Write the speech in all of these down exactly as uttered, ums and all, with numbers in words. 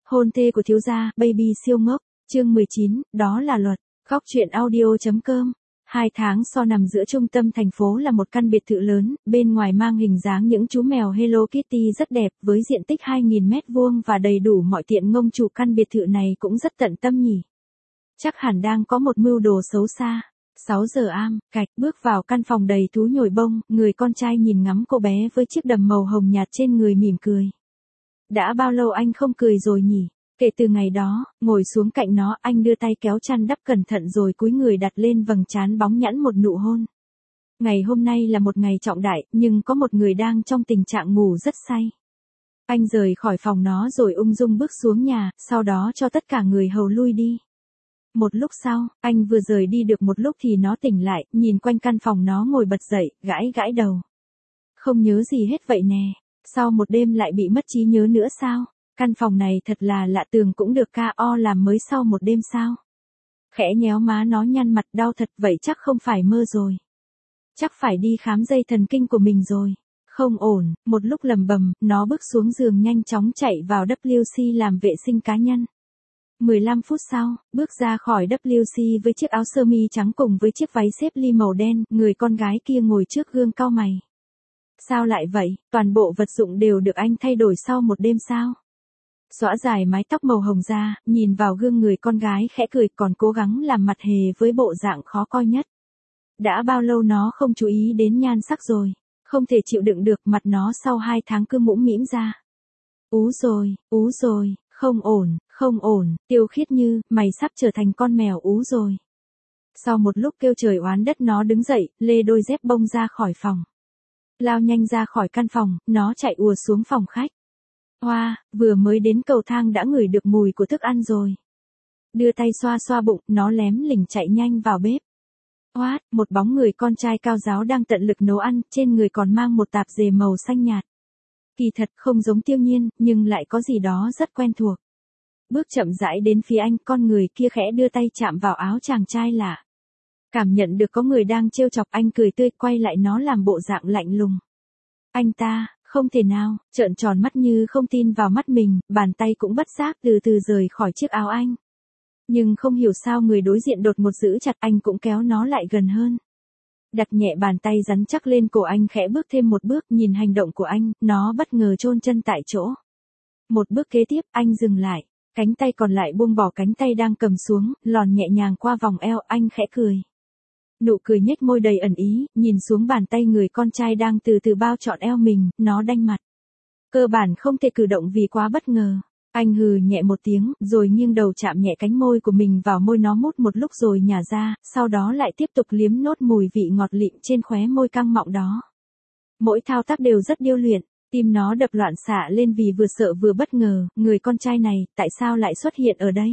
Hôn thê của thiếu gia, baby siêu ngốc, chương mười chín, đó là luật. Góc truyện audio.com. Hai tháng sau nằm giữa trung tâm thành phố là một căn biệt thự lớn, bên ngoài mang hình dáng những chú mèo Hello Kitty rất đẹp, với diện tích hai nghìn mét vuông và đầy đủ mọi tiện ngông. Chủ căn biệt thự này cũng rất tận tâm nhỉ. Chắc hẳn đang có một mưu đồ xấu xa. sáu giờ am, cạch, bước vào căn phòng đầy thú nhồi bông, người con trai nhìn ngắm cô bé với chiếc đầm màu hồng nhạt trên người mỉm cười. Đã bao lâu anh không cười rồi nhỉ? Kể từ ngày đó, ngồi xuống cạnh nó, anh đưa tay kéo chăn đắp cẩn thận rồi cúi người đặt lên vầng trán bóng nhẵn một nụ hôn. Ngày hôm nay là một ngày trọng đại, nhưng có một người đang trong tình trạng ngủ rất say. Anh rời khỏi phòng nó rồi ung dung bước xuống nhà, sau đó cho tất cả người hầu lui đi. Một lúc sau, anh vừa rời đi được một lúc thì nó tỉnh lại, nhìn quanh căn phòng nó ngồi bật dậy, gãi gãi đầu. Không nhớ gì hết vậy nè, sau một đêm lại bị mất trí nhớ nữa sao? Căn phòng này thật là lạ, tường cũng được ca o làm mới sau một đêm sao? Khẽ nhéo má nó, nhăn mặt, đau thật, vậy chắc không phải mơ rồi. Chắc phải đi khám dây thần kinh của mình rồi. Không ổn, một lúc lầm bầm, nó bước xuống giường nhanh chóng chạy vào W C làm vệ sinh cá nhân. mười lăm phút sau, bước ra khỏi W C với chiếc áo sơ mi trắng cùng với chiếc váy xếp ly màu đen, người con gái kia ngồi trước gương cau mày. Sao lại vậy, toàn bộ vật dụng đều được anh thay đổi sau một đêm sao? Xõa dài mái tóc màu hồng ra, nhìn vào gương, người con gái khẽ cười, còn cố gắng làm mặt hề với bộ dạng khó coi nhất. Đã bao lâu nó không chú ý đến nhan sắc rồi, không thể chịu đựng được, mặt nó sau hai tháng cứ mũm mĩm ra. Ú rồi, ú rồi, không ổn, không ổn, Tiêu Khiết Như, mày sắp trở thành con mèo ú rồi. Sau một lúc kêu trời oán đất, nó đứng dậy, lê đôi dép bông ra khỏi phòng. Lao nhanh ra khỏi căn phòng, nó chạy ùa xuống phòng khách. Hoa, vừa mới đến cầu thang đã ngửi được mùi của thức ăn rồi. Đưa tay xoa xoa bụng, nó lém lỉnh chạy nhanh vào bếp. Hoa, một bóng người con trai cao ráo đang tận lực nấu ăn, trên người còn mang một tạp dề màu xanh nhạt. Kỳ thật không giống Tiêu Nhiên, nhưng lại có gì đó rất quen thuộc. Bước chậm rãi đến phía anh, con người kia khẽ đưa tay chạm vào áo chàng trai lạ. Cảm nhận được có người đang trêu chọc, anh cười tươi, quay lại nó làm bộ dạng lạnh lùng. Anh ta, không thể nào, trợn tròn mắt như không tin vào mắt mình, bàn tay cũng bất giác từ từ rời khỏi chiếc áo anh. Nhưng không hiểu sao người đối diện đột ngột giữ chặt, anh cũng kéo nó lại gần hơn. Đặt nhẹ bàn tay rắn chắc lên cổ anh, khẽ bước thêm một bước, nhìn hành động của anh, nó bất ngờ chôn chân tại chỗ. Một bước kế tiếp, anh dừng lại, cánh tay còn lại buông bỏ cánh tay đang cầm xuống, lòn nhẹ nhàng qua vòng eo, anh khẽ cười. Nụ cười nhếch môi đầy ẩn ý, nhìn xuống bàn tay người con trai đang từ từ bao trọn eo mình, nó đanh mặt. Cơ bản không thể cử động vì quá bất ngờ. Anh hừ nhẹ một tiếng, rồi nghiêng đầu chạm nhẹ cánh môi của mình vào môi nó, mút một lúc rồi nhả ra, sau đó lại tiếp tục liếm nốt mùi vị ngọt lịm trên khóe môi căng mọng đó. Mỗi thao tác đều rất điêu luyện, tim nó đập loạn xạ lên vì vừa sợ vừa bất ngờ, người con trai này, tại sao lại xuất hiện ở đây?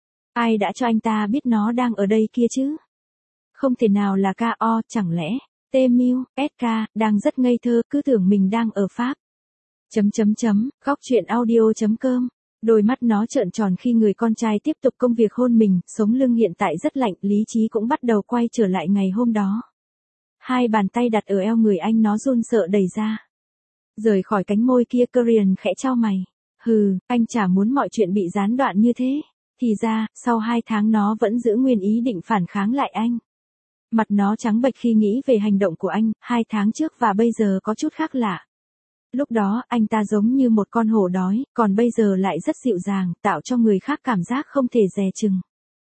Ai đã cho anh ta biết nó đang ở đây kia chứ? Không thể nào là ca o, chẳng lẽ, T-Mew, ét ca, đang rất ngây thơ, cứ tưởng mình đang ở Pháp. Chấm chấm chấm, góc truyện audio.com. Đôi mắt nó trợn tròn khi người con trai tiếp tục công việc hôn mình, sống lưng hiện tại rất lạnh, lý trí cũng bắt đầu quay trở lại ngày hôm đó. Hai bàn tay đặt ở eo người anh, nó run sợ đẩy ra. Rời khỏi cánh môi kia, Korean khẽ chau mày. Hừ, anh chả muốn mọi chuyện bị gián đoạn như thế. Thì ra, sau hai tháng nó vẫn giữ nguyên ý định phản kháng lại anh. Mặt nó trắng bệch khi nghĩ về hành động của anh, hai tháng trước và bây giờ có chút khác lạ. Lúc đó, anh ta giống như một con hổ đói, còn bây giờ lại rất dịu dàng, tạo cho người khác cảm giác không thể dè chừng.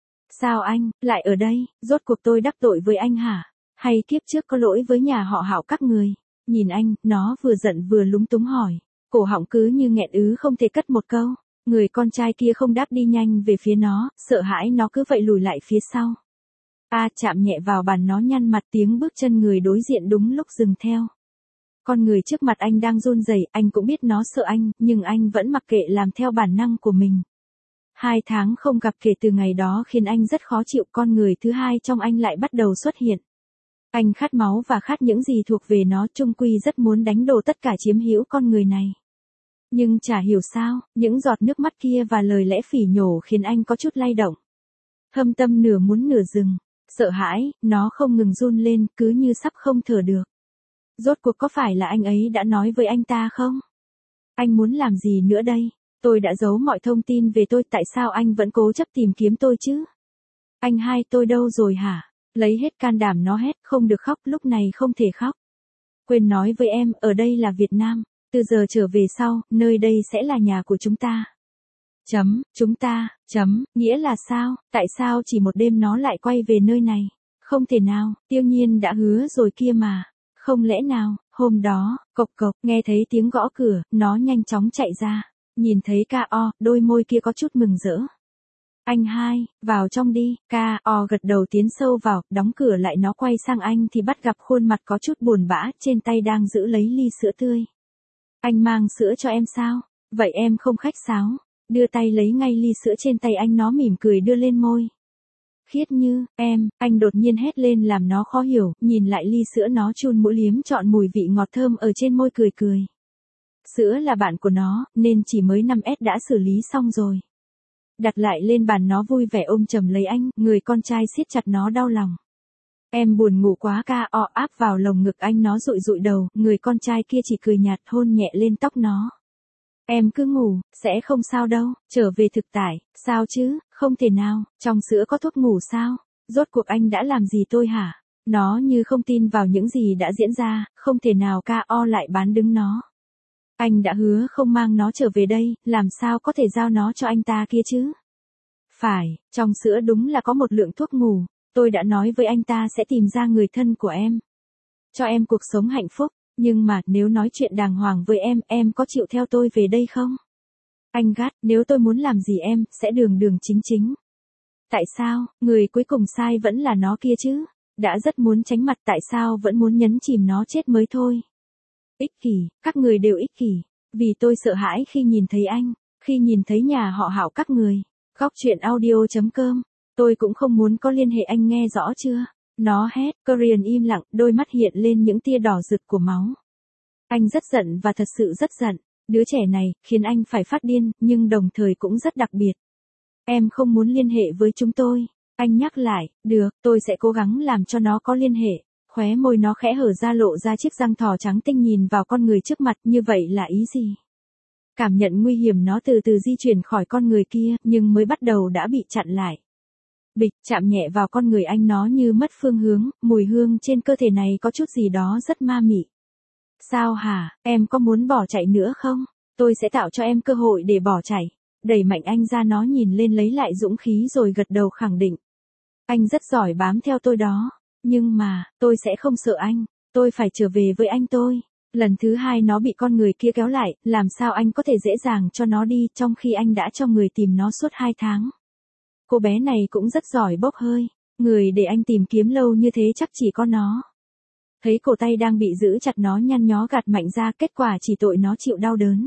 Sao anh, lại ở đây, rốt cuộc tôi đắc tội với anh hả? Hay kiếp trước có lỗi với nhà họ Hạo các người? Nhìn anh, nó vừa giận vừa lúng túng hỏi. Cổ họng cứ như nghẹn ứ không thể cất một câu. Người con trai kia không đáp, đi nhanh về phía nó, sợ hãi nó cứ vậy lùi lại phía sau. A à, chạm nhẹ vào bàn, nó nhăn mặt, tiếng bước chân người đối diện đúng lúc dừng theo. Con người trước mặt anh đang run rẩy, anh cũng biết nó sợ anh, nhưng anh vẫn mặc kệ làm theo bản năng của mình. Hai tháng không gặp kể từ ngày đó khiến anh rất khó chịu, con người thứ hai trong anh lại bắt đầu xuất hiện. Anh khát máu và khát những gì thuộc về nó, chung quy rất muốn đánh đổ tất cả, chiếm hữu con người này. Nhưng chả hiểu sao, những giọt nước mắt kia và lời lẽ phỉ nhổ khiến anh có chút lay động. Thâm tâm nửa muốn nửa dừng. Sợ hãi, nó không ngừng run lên, cứ như sắp không thở được. Rốt cuộc có phải là anh ấy đã nói với anh ta không? Anh muốn làm gì nữa đây? Tôi đã giấu mọi thông tin về tôi, tại sao anh vẫn cố chấp tìm kiếm tôi chứ? Anh hai tôi đâu rồi hả? Lấy hết can đảm nó hét, không được khóc, lúc này không thể khóc. Quên nói với em, ở đây là Việt Nam, từ giờ trở về sau, nơi đây sẽ là nhà của chúng ta. Chấm, chúng ta, chấm, nghĩa là sao, tại sao chỉ một đêm nó lại quay về nơi này? Không thể nào, Tiêu Nhiên đã hứa rồi kia mà. Không lẽ nào, hôm đó, cộc cộc, nghe thấy tiếng gõ cửa, nó nhanh chóng chạy ra. Nhìn thấy ca o, đôi môi kia có chút mừng rỡ. Anh hai, vào trong đi, ca o gật đầu tiến sâu vào, đóng cửa lại. Nó quay sang anh thì bắt gặp khuôn mặt có chút buồn bã, trên tay đang giữ lấy ly sữa tươi. Anh mang sữa cho em sao? Vậy em không khách sáo. Đưa tay lấy ngay ly sữa trên tay anh, nó mỉm cười đưa lên môi. Khiết Như, em, anh đột nhiên hét lên làm nó khó hiểu, nhìn lại ly sữa, nó chun mũi liếm trọn mùi vị ngọt thơm ở trên môi, cười cười. Sữa là bạn của nó, nên chỉ mới năm S đã xử lý xong rồi. Đặt lại lên bàn, nó vui vẻ ôm chầm lấy anh, người con trai siết chặt nó đau lòng. Em buồn ngủ quá, ca o áp vào lồng ngực anh, nó dụi dụi đầu, người con trai kia chỉ cười nhạt hôn nhẹ lên tóc nó. Em cứ ngủ, sẽ không sao đâu, trở về thực tại, sao chứ, không thể nào, trong sữa có thuốc ngủ sao, rốt cuộc anh đã làm gì tôi hả? Nó như không tin vào những gì đã diễn ra, không thể nào, ca o lại bán đứng nó. Anh đã hứa không mang nó trở về đây, làm sao có thể giao nó cho anh ta kia chứ? Phải, trong sữa đúng là có một lượng thuốc ngủ, tôi đã nói với anh ta sẽ tìm ra người thân của em. Cho em cuộc sống hạnh phúc. Nhưng mà, nếu nói chuyện đàng hoàng với em, em có chịu theo tôi về đây không? Anh gắt, nếu tôi muốn làm gì em, sẽ đường đường chính chính. Tại sao, người cuối cùng sai vẫn là nó kia chứ? Đã rất muốn tránh mặt, tại sao vẫn muốn nhấn chìm nó chết mới thôi? Ích kỷ, các người đều ích kỷ. Vì tôi sợ hãi khi nhìn thấy anh, khi nhìn thấy nhà họ Hạo các người. Góc truyện audio chấm com. Tôi cũng không muốn có liên hệ, anh nghe rõ chưa? Nó hét, Korean im lặng, đôi mắt hiện lên những tia đỏ rực của máu. Anh rất giận và thật sự rất giận. Đứa trẻ này, khiến anh phải phát điên, nhưng đồng thời cũng rất đặc biệt. Em không muốn liên hệ với chúng tôi. Anh nhắc lại, được, tôi sẽ cố gắng làm cho nó có liên hệ. Khóe môi nó khẽ hở ra, lộ ra chiếc răng thò trắng tinh, nhìn vào con người trước mặt, như vậy là ý gì? Cảm nhận nguy hiểm, nó từ từ di chuyển khỏi con người kia, nhưng mới bắt đầu đã bị chặn lại. Bịch, chạm nhẹ vào con người anh, nó như mất phương hướng, mùi hương trên cơ thể này có chút gì đó rất ma mị. Sao hả, em có muốn bỏ chạy nữa không? Tôi sẽ tạo cho em cơ hội để bỏ chạy. Đẩy mạnh anh ra, nó nhìn lên lấy lại dũng khí rồi gật đầu khẳng định. Anh rất giỏi bám theo tôi đó. Nhưng mà, tôi sẽ không sợ anh. Tôi phải trở về với anh tôi. Lần thứ hai nó bị con người kia kéo lại, làm sao anh có thể dễ dàng cho nó đi, trong khi anh đã cho người tìm nó suốt hai tháng. Cô bé này cũng rất giỏi bốc hơi. Người để anh tìm kiếm lâu như thế chắc chỉ có nó. Thấy cổ tay đang bị giữ chặt, nó nhăn nhó gạt mạnh ra, kết quả chỉ tội nó chịu đau đớn.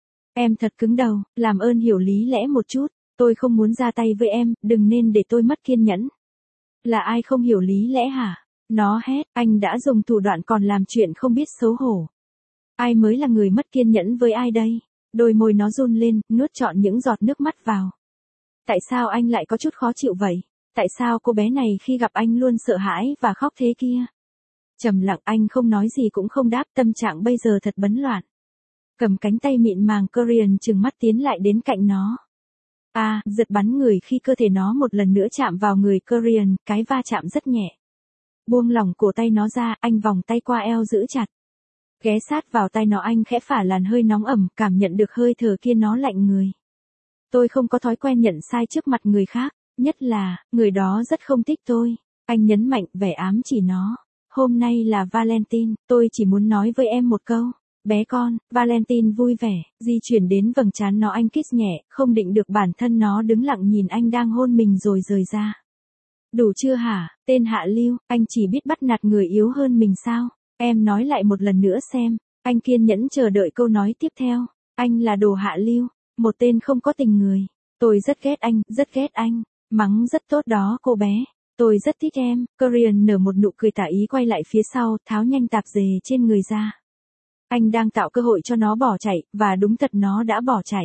Em thật cứng đầu, làm ơn hiểu lý lẽ một chút. Tôi không muốn ra tay với em, đừng nên để tôi mất kiên nhẫn. Là ai không hiểu lý lẽ hả? Nó hét, anh đã dùng thủ đoạn còn làm chuyện không biết xấu hổ. Ai mới là người mất kiên nhẫn với ai đây? Đôi môi nó run lên, nuốt trọn những giọt nước mắt vào. Tại sao anh lại có chút khó chịu vậy? Tại sao cô bé này khi gặp anh luôn sợ hãi và khóc thế kia? Trầm lặng, anh không nói gì cũng không đáp, tâm trạng bây giờ thật bấn loạn. Cầm cánh tay mịn màng Korean trừng mắt tiến lại đến cạnh nó. À, giật bắn người khi cơ thể nó một lần nữa chạm vào người Korean, cái va chạm rất nhẹ. Buông lỏng cổ tay nó ra, anh vòng tay qua eo giữ chặt. Ghé sát vào tay nó, anh khẽ phả làn hơi nóng ẩm, cảm nhận được hơi thở kia, nó lạnh người. Tôi không có thói quen nhận sai trước mặt người khác, nhất là, người đó rất không thích tôi. Anh nhấn mạnh, vẻ ám chỉ nó. Hôm nay là Valentine, tôi chỉ muốn nói với em một câu. Bé con, Valentine vui vẻ, di chuyển đến vầng trán nó, anh kiss nhẹ, không định được bản thân nó đứng lặng nhìn anh đang hôn mình rồi rời ra. Đủ chưa hả, tên hạ lưu, anh chỉ biết bắt nạt người yếu hơn mình sao? Em nói lại một lần nữa xem. Anh kiên nhẫn chờ đợi câu nói tiếp theo. Anh là đồ hạ lưu, một tên không có tình người. Tôi rất ghét anh, rất ghét anh. Mắng rất tốt đó cô bé. Tôi rất thích em. Korean nở một nụ cười tà ý, quay lại phía sau, tháo nhanh tạp dề trên người ra. Anh đang tạo cơ hội cho nó bỏ chạy, và đúng thật nó đã bỏ chạy.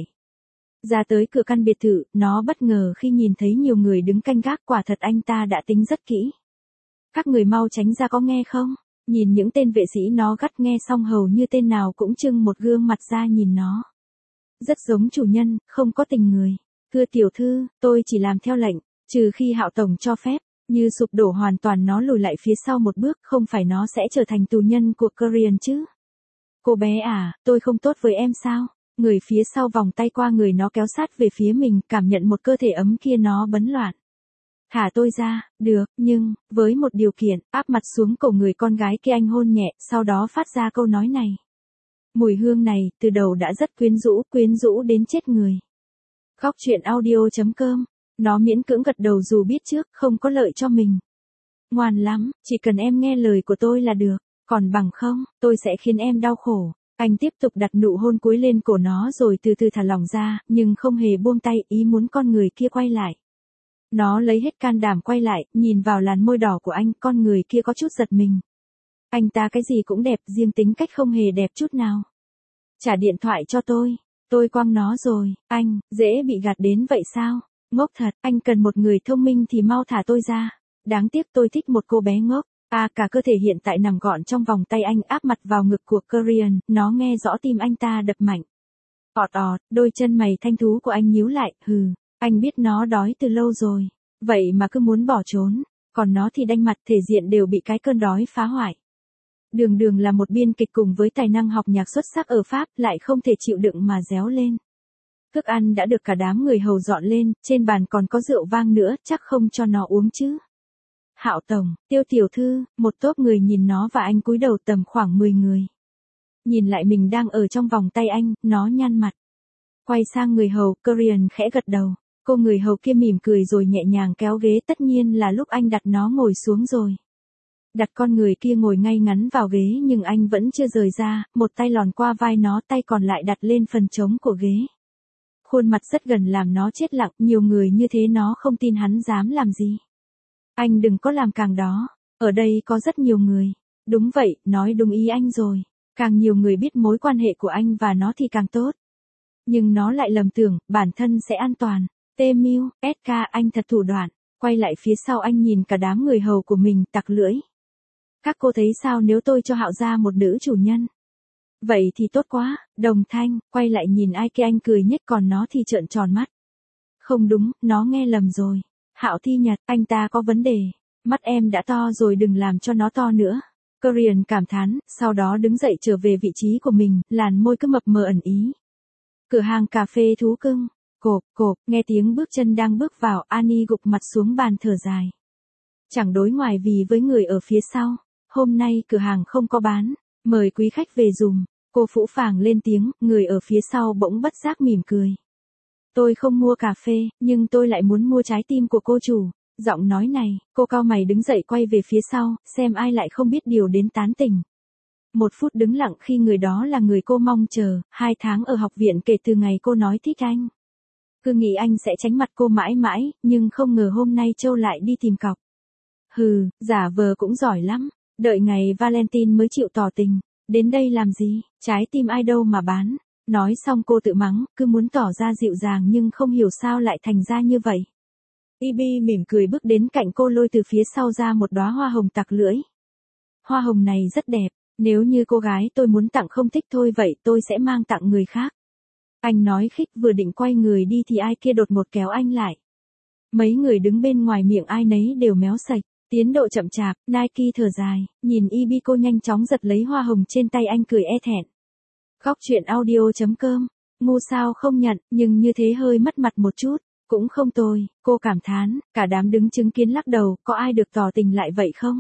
Ra tới cửa căn biệt thự, nó bất ngờ khi nhìn thấy nhiều người đứng canh gác, quả thật anh ta đã tính rất kỹ. Các người mau tránh ra, có nghe không? Nhìn những tên vệ sĩ, nó gắt, nghe xong hầu như tên nào cũng trưng một gương mặt ra nhìn nó. rất giống chủ nhân, không có tình người. Thưa tiểu thư, tôi chỉ làm theo lệnh, trừ khi Hạo tổng cho phép, như sụp đổ hoàn toàn nó lùi lại phía sau một bước, không phải nó sẽ trở thành tù nhân của Korean chứ. Cô bé à, tôi không tốt với em sao? Người phía sau vòng tay qua người nó kéo sát về phía mình, cảm nhận một cơ thể ấm kia nó bấn loạn. Thả tôi ra, được, nhưng, với một điều kiện, áp mặt xuống cổ người con gái kia anh hôn nhẹ, sau đó phát ra câu nói này. Mùi hương này, từ đầu đã rất quyến rũ, quyến rũ đến chết người. Khóc chuyện audio.com, nó miễn cưỡng gật đầu dù biết trước, không có lợi cho mình. Ngoan lắm, chỉ cần em nghe lời của tôi là được, còn bằng không, tôi sẽ khiến em đau khổ. Anh tiếp tục đặt nụ hôn cuối lên cổ nó rồi từ từ thả lỏng ra, nhưng không hề buông tay, ý muốn con người kia quay lại. Nó lấy hết can đảm quay lại, nhìn vào làn môi đỏ của anh, con người kia có chút giật mình. Anh ta cái gì cũng đẹp, riêng tính cách không hề đẹp chút nào. Trả điện thoại cho tôi, tôi quăng nó rồi, anh, dễ bị gạt đến vậy sao? Ngốc thật, anh cần một người thông minh thì mau thả tôi ra. Đáng tiếc tôi thích một cô bé ngốc. À, cả cơ thể hiện tại nằm gọn trong vòng tay anh, áp mặt vào ngực của Korean, nó nghe rõ tim anh ta đập mạnh. Ọt ọt, đôi chân mày thanh thú của anh nhíu lại, hừ, anh biết nó đói từ lâu rồi, vậy mà cứ muốn bỏ trốn, còn nó thì đanh mặt, thể diện đều bị cái cơn đói phá hoại. Đường Đường là một biên kịch cùng với tài năng học nhạc xuất sắc ở Pháp, lại không thể chịu đựng mà réo lên. Thức ăn đã được cả đám người hầu dọn lên, trên bàn còn có rượu vang nữa, chắc không cho nó uống chứ. Hạo tổng, Tiêu tiểu thư, một tốp người nhìn nó và anh cúi đầu, tầm khoảng mười người. Nhìn lại mình đang ở trong vòng tay anh, nó nhăn mặt. Quay sang người hầu, Korean khẽ gật đầu. Cô người hầu kia mỉm cười rồi nhẹ nhàng kéo ghế, tất nhiên là lúc anh đặt nó ngồi xuống rồi. Đặt con người kia ngồi ngay ngắn vào ghế nhưng anh vẫn chưa rời ra, một tay lòn qua vai nó, tay còn lại đặt lên phần trống của ghế. Khuôn mặt rất gần làm nó chết lặng, nhiều người như thế nó không tin hắn dám làm gì. Anh đừng có làm càng đó, ở đây có rất nhiều người. Đúng vậy, nói đúng ý anh rồi. Càng nhiều người biết mối quan hệ của anh và nó thì càng tốt. Nhưng nó lại lầm tưởng, bản thân sẽ an toàn. Tê Miu, ét ca, anh thật thủ đoạn. Quay lại phía sau anh nhìn cả đám người hầu của mình, tặc lưỡi. Các cô thấy sao nếu tôi cho Hạo ra một nữ chủ nhân? Vậy thì tốt quá, Đồng Thanh, quay lại nhìn ai kia anh cười nhếch, còn nó thì trợn tròn mắt. Không đúng, nó nghe lầm rồi. Hạo Thi Nhật, anh ta có vấn đề. Mắt em đã to rồi, đừng làm cho nó to nữa. Korean cảm thán, sau đó đứng dậy trở về vị trí của mình, làn môi cứ mập mờ ẩn ý. Cửa hàng cà phê thú cưng. Cộp, cộp, nghe tiếng bước chân đang bước vào, Annie gục mặt xuống bàn thở dài. Chẳng đối ngoài vì với người ở phía sau. Hôm nay cửa hàng không có bán, mời quý khách về dùm. Cô phũ phàng lên tiếng, người ở phía sau bỗng bất giác mỉm cười. Tôi không mua cà phê, nhưng tôi lại muốn mua trái tim của cô chủ. Giọng nói này, cô cau mày đứng dậy quay về phía sau, xem ai lại không biết điều đến tán tỉnh. Một phút đứng lặng khi người đó là người cô mong chờ, hai tháng ở học viện kể từ ngày cô nói thích anh. Cứ nghĩ anh sẽ tránh mặt cô mãi mãi, nhưng không ngờ hôm nay Châu lại đi tìm cọc. Hừ, giả vờ cũng giỏi lắm, đợi ngày Valentine mới chịu tỏ tình. Đến đây làm gì, trái tim ai đâu mà bán. Nói xong cô tự mắng, cứ muốn tỏ ra dịu dàng nhưng không hiểu sao lại thành ra như vậy. Ibi mỉm cười bước đến cạnh cô, lôi từ phía sau ra một đóa hoa hồng tặc lưỡi. Hoa hồng này rất đẹp, nếu như cô gái tôi muốn tặng không thích thôi vậy tôi sẽ mang tặng người khác. Anh nói khích, vừa định quay người đi thì ai kia đột ngột kéo anh lại. Mấy người đứng bên ngoài miệng ai nấy đều méo sạch, tiến độ chậm chạp, Nike thở dài, nhìn Ibi cô nhanh chóng giật lấy hoa hồng trên tay anh, cười e thẹn. Khóc chuyện audio.com, ngu sao không nhận, nhưng như thế hơi mất mặt một chút, cũng không tồi, cô cảm thán, cả đám đứng chứng kiến lắc đầu, có ai được tỏ tình lại vậy không?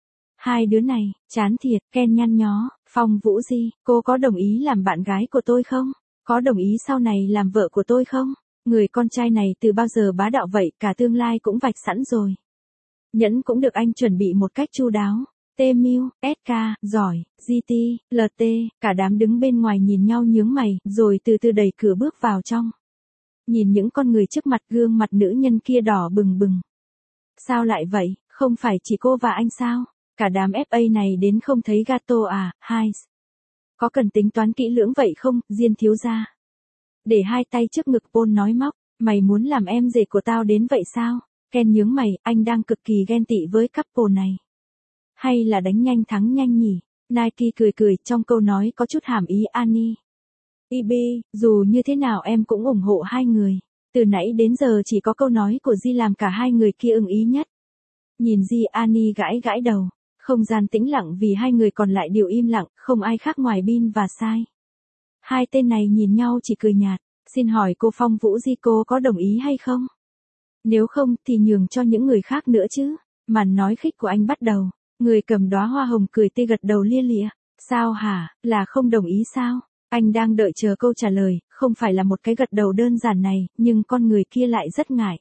Hai đứa này, chán thiệt, Ken nhăn nhó, Phong Vũ Di, cô có đồng ý làm bạn gái của tôi không? Có đồng ý sau này làm vợ của tôi không? Người con trai này từ bao giờ bá đạo vậy, cả tương lai cũng vạch sẵn rồi. Nhẫn cũng được anh chuẩn bị một cách chu đáo. Tê Miu, ét ca, giỏi, giê tê, lờ tê, cả đám đứng bên ngoài nhìn nhau nhướng mày, rồi từ từ đẩy cửa bước vào trong. Nhìn những con người trước mặt, gương mặt nữ nhân kia đỏ bừng bừng. Sao lại vậy, không phải chỉ cô và anh sao? Cả đám ép a này đến không thấy gato à, hai. Có cần tính toán kỹ lưỡng vậy không, Diên thiếu gia? Để hai tay trước ngực, Paul nói móc, mày muốn làm em rể của tao đến vậy sao? Ken nhướng mày, anh đang cực kỳ ghen tị với couple này. Hay là đánh nhanh thắng nhanh nhỉ? Nike cười cười, trong câu nói có chút hàm ý Annie. i bê, dù như thế nào em cũng ủng hộ hai người. Từ nãy đến giờ chỉ có câu nói của Di làm cả hai người kia ưng ý nhất. Nhìn Di, Annie gãi gãi đầu. Không gian tĩnh lặng vì hai người còn lại đều im lặng, không ai khác ngoài Bin và Sai. Hai tên này nhìn nhau chỉ cười nhạt. Xin hỏi cô Phong Vũ Di, cô có đồng ý hay không? Nếu không thì nhường cho những người khác nữa chứ. Màn nói khích của anh bắt đầu. Người cầm đóa hoa hồng cười tê gật đầu lia lịa. Sao hả, là không đồng ý sao? Anh đang đợi chờ câu trả lời, không phải là một cái gật đầu đơn giản này, nhưng con người kia lại rất ngại.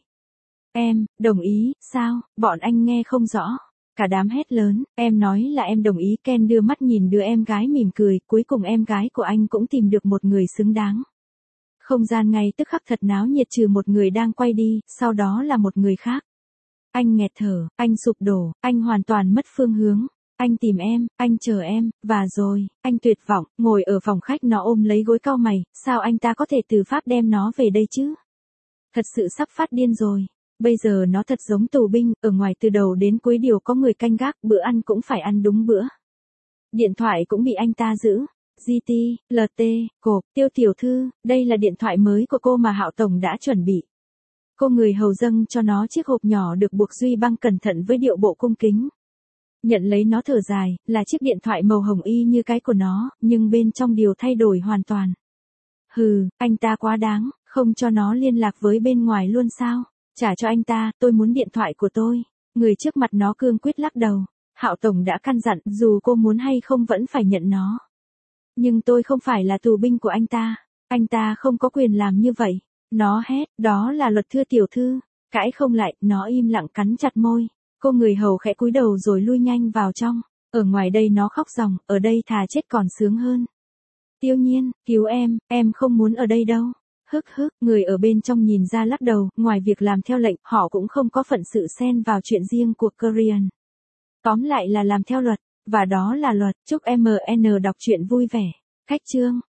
Em, đồng ý, sao, bọn anh nghe không rõ. Cả đám hét lớn, em nói là em đồng ý. Ken đưa mắt nhìn đứa em gái mỉm cười, cuối cùng em gái của anh cũng tìm được một người xứng đáng. Không gian ngay tức khắc thật náo nhiệt trừ một người đang quay đi, sau đó là một người khác. Anh nghẹt thở, anh sụp đổ, anh hoàn toàn mất phương hướng. Anh tìm em, anh chờ em, và rồi, anh tuyệt vọng, ngồi ở phòng khách nó ôm lấy gối cau mày, sao anh ta có thể từ Pháp đem nó về đây chứ? Thật sự sắp phát điên rồi. Bây giờ nó thật giống tù binh, ở ngoài từ đầu đến cuối đều có người canh gác, bữa ăn cũng phải ăn đúng bữa. Điện thoại cũng bị anh ta giữ. giê tê, lờ tê, cộp, Tiêu tiểu thư, đây là điện thoại mới của cô mà Hạo Tổng đã chuẩn bị. Cô người hầu dâng cho nó chiếc hộp nhỏ được buộc duy băng cẩn thận với điệu bộ cung kính. Nhận lấy nó thở dài, là chiếc điện thoại màu hồng y như cái của nó, nhưng bên trong điều thay đổi hoàn toàn. Hừ, anh ta quá đáng, không cho nó liên lạc với bên ngoài luôn sao? Trả cho anh ta, tôi muốn điện thoại của tôi. Người trước mặt nó cương quyết lắc đầu. Hạo Tổng đã căn dặn, dù cô muốn hay không vẫn phải nhận nó. Nhưng tôi không phải là tù binh của anh ta. Anh ta không có quyền làm như vậy. Nó hét, đó là luật thưa tiểu thư. Cãi không lại, nó im lặng cắn chặt môi. Cô người hầu khẽ cúi đầu rồi lui nhanh vào trong. Ở ngoài đây nó khóc ròng, ở đây thà chết còn sướng hơn. Tiêu Nhiên, cứu em, em không muốn ở đây đâu. Hức hức, người ở bên trong nhìn ra lắc đầu, ngoài việc làm theo lệnh, họ cũng không có phận sự xen vào chuyện riêng của Korean. Tóm lại là làm theo luật, và đó là luật. Chúc em en đọc truyện vui vẻ. Khách chương.